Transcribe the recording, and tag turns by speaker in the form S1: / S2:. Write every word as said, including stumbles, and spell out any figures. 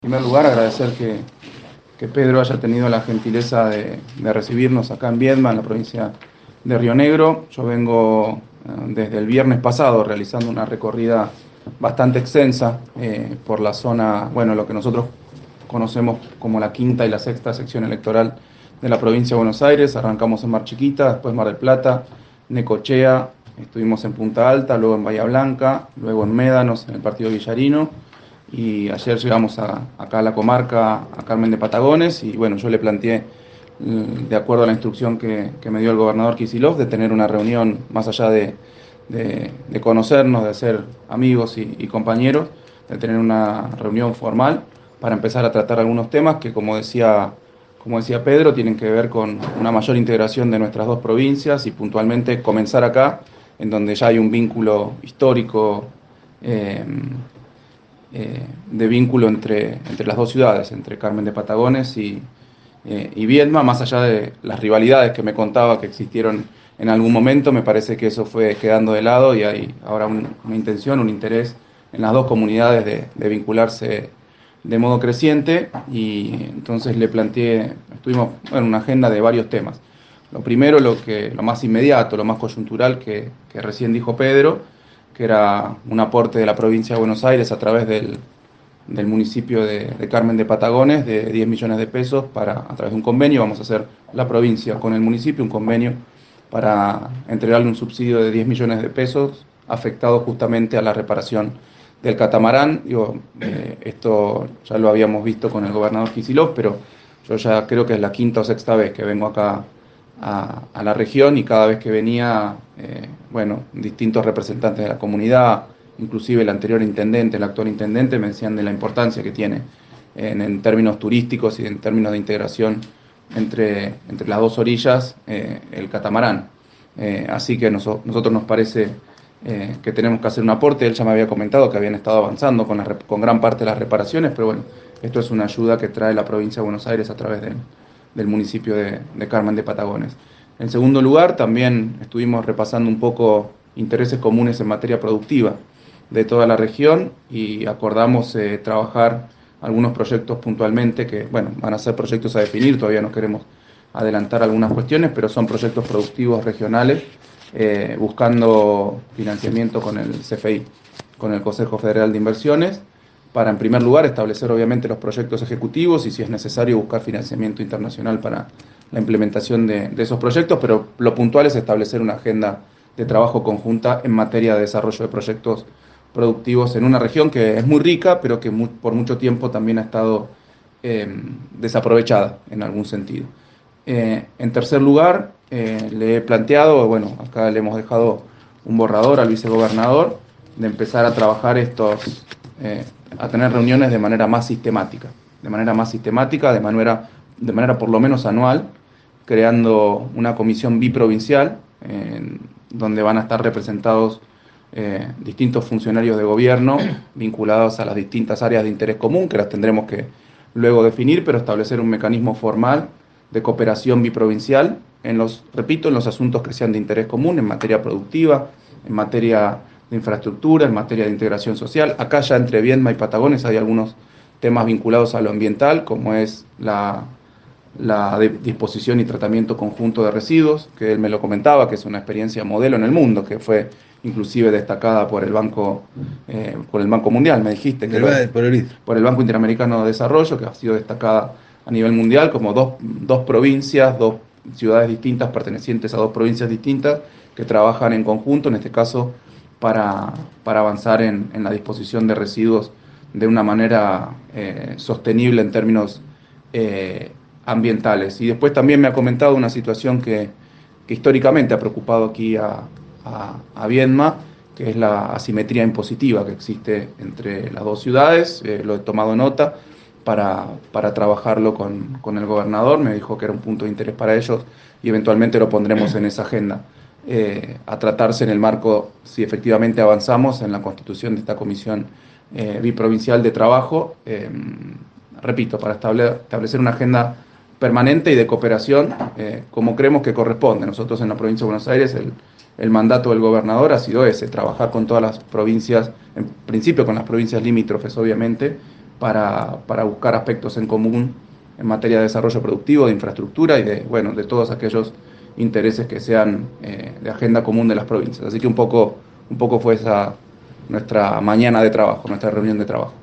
S1: En primer lugar, agradecer que, que Pedro haya tenido la gentileza de, de recibirnos acá en Viedma, en la provincia de Río Negro. Yo vengo eh, desde el viernes pasado realizando una recorrida bastante extensa eh, por la zona, bueno, lo que nosotros conocemos como la quinta y la sexta sección electoral de la provincia de Buenos Aires. Arrancamos en Mar Chiquita, después Mar del Plata, Necochea, estuvimos en Punta Alta, luego en Bahía Blanca, luego en Médanos, en el partido Villarino, y ayer llegamos a, acá a la comarca, a Carmen de Patagones, y bueno, yo le planteé, mm, de acuerdo a la instrucción que, que me dio el gobernador Kicillof, de tener una reunión más allá de, de- de conocernos, de ser amigos y, y compañeros, de tener una reunión formal para empezar a tratar algunos temas que, como decía, como decía Pedro, tienen que ver con una mayor integración de nuestras dos provincias y puntualmente comenzar acá, en donde ya hay un vínculo histórico, eh, eh, de vínculo entre, entre las dos ciudades, entre Carmen de Patagones y, eh, y Viedma, más allá de las rivalidades que me contaba que existieron en algún momento. Me parece que eso fue quedando de lado y hay ahora un- una intención, un interés en las dos comunidades de, de vincularse de modo creciente, y entonces le planteé, estuvimos en una agenda de varios temas. Lo primero, lo que, lo más inmediato, lo más coyuntural que, que recién dijo Pedro, que era un aporte de la provincia de Buenos Aires a través del, del municipio de, de Carmen de Patagones de diez millones de pesos para, a través de un convenio. Vamos a hacer la provincia con el municipio un convenio para entregarle un subsidio de diez millones de pesos afectado justamente a la reparación del catamarán. Digo, eh, esto ya lo habíamos visto con el gobernador Kicillof, pero yo ya creo que es la quinta o sexta vez que vengo acá a, a la región, y cada vez que venía, eh, bueno, distintos representantes de la comunidad, inclusive el anterior intendente, el actual intendente, me decían de la importancia que tiene en, en términos turísticos y en términos de integración entre, entre las dos orillas, eh, el catamarán. Eh, así que noso- nosotros nos parece eh, que tenemos que hacer un aporte. Él ya me había comentado que habían estado avanzando con, la rep- con gran parte de las reparaciones, pero bueno, esto es una ayuda que trae la provincia de Buenos Aires a través del, del municipio de, de Carmen de Patagones. En segundo lugar, también estuvimos repasando un poco intereses comunes en materia productiva de toda la región, y acordamos eh, trabajar algunos proyectos puntualmente que, bueno, van a ser proyectos a definir. Todavía no queremos adelantar algunas cuestiones, pero son proyectos productivos regionales, eh, buscando financiamiento con el C F I, con el Consejo Federal de Inversiones, para, en primer lugar, establecer obviamente los proyectos ejecutivos y, si es necesario, buscar financiamiento internacional para la implementación de, de esos proyectos, pero lo puntual es establecer una agenda de trabajo conjunta en materia de desarrollo de proyectos productivos en una región que es muy rica, pero que mu- por mucho tiempo también ha estado eh, desaprovechada en algún sentido. Eh, en tercer lugar, eh, le he planteado, bueno, acá le hemos dejado un borrador al vicegobernador, de empezar a trabajar estos, eh, a tener reuniones de manera más sistemática, de manera más sistemática, de manera, de manera por lo menos anual, creando una comisión biprovincial, eh, donde van a estar representados eh, distintos funcionarios de gobierno vinculados a las distintas áreas de interés común, que las tendremos que luego definir, pero establecer un mecanismo formal de cooperación biprovincial en los, repito, en los asuntos que sean de interés común, en materia productiva, en materia de infraestructura, en materia de integración social. Acá ya entre Viedma y Patagones hay algunos temas vinculados a lo ambiental, como es la, la de- disposición y tratamiento conjunto de residuos, que él me lo comentaba, que es una experiencia modelo en el mundo, que fue inclusive destacada por el Banco, eh, por el Banco Mundial, me dijiste, que
S2: El,
S1: lo,
S2: ba- por el litro.
S1: por el Banco Interamericano de Desarrollo, que ha sido destacada a nivel mundial como dos, dos provincias, dos ciudades distintas pertenecientes a dos provincias distintas que trabajan en conjunto, en este caso, para, para avanzar en, en la disposición de residuos de una manera eh, sostenible en términos eh, ambientales. Y después también me ha comentado una situación que, que históricamente ha preocupado aquí a, a, a Viedma, que es la asimetría impositiva que existe entre las dos ciudades. Eh, lo he tomado nota para, para trabajarlo con, con el gobernador. Me dijo que era un punto de interés para ellos y eventualmente lo pondremos en esa agenda. Eh, a tratarse en el marco, si efectivamente avanzamos en la constitución de esta comisión eh, biprovincial de trabajo, eh, repito, para estable- establecer una agenda permanente y de cooperación, eh, como creemos que corresponde. Nosotros en la provincia de Buenos Aires, el, el mandato del gobernador ha sido ese: trabajar con todas las provincias, en principio con las provincias limítrofes, obviamente, para, para buscar aspectos en común en materia de desarrollo productivo, de infraestructura y de, bueno, de todos aquellos intereses que sean eh, de agenda común de las provincias. Así que un poco, un poco fue esa nuestra mañana de trabajo, nuestra reunión de trabajo.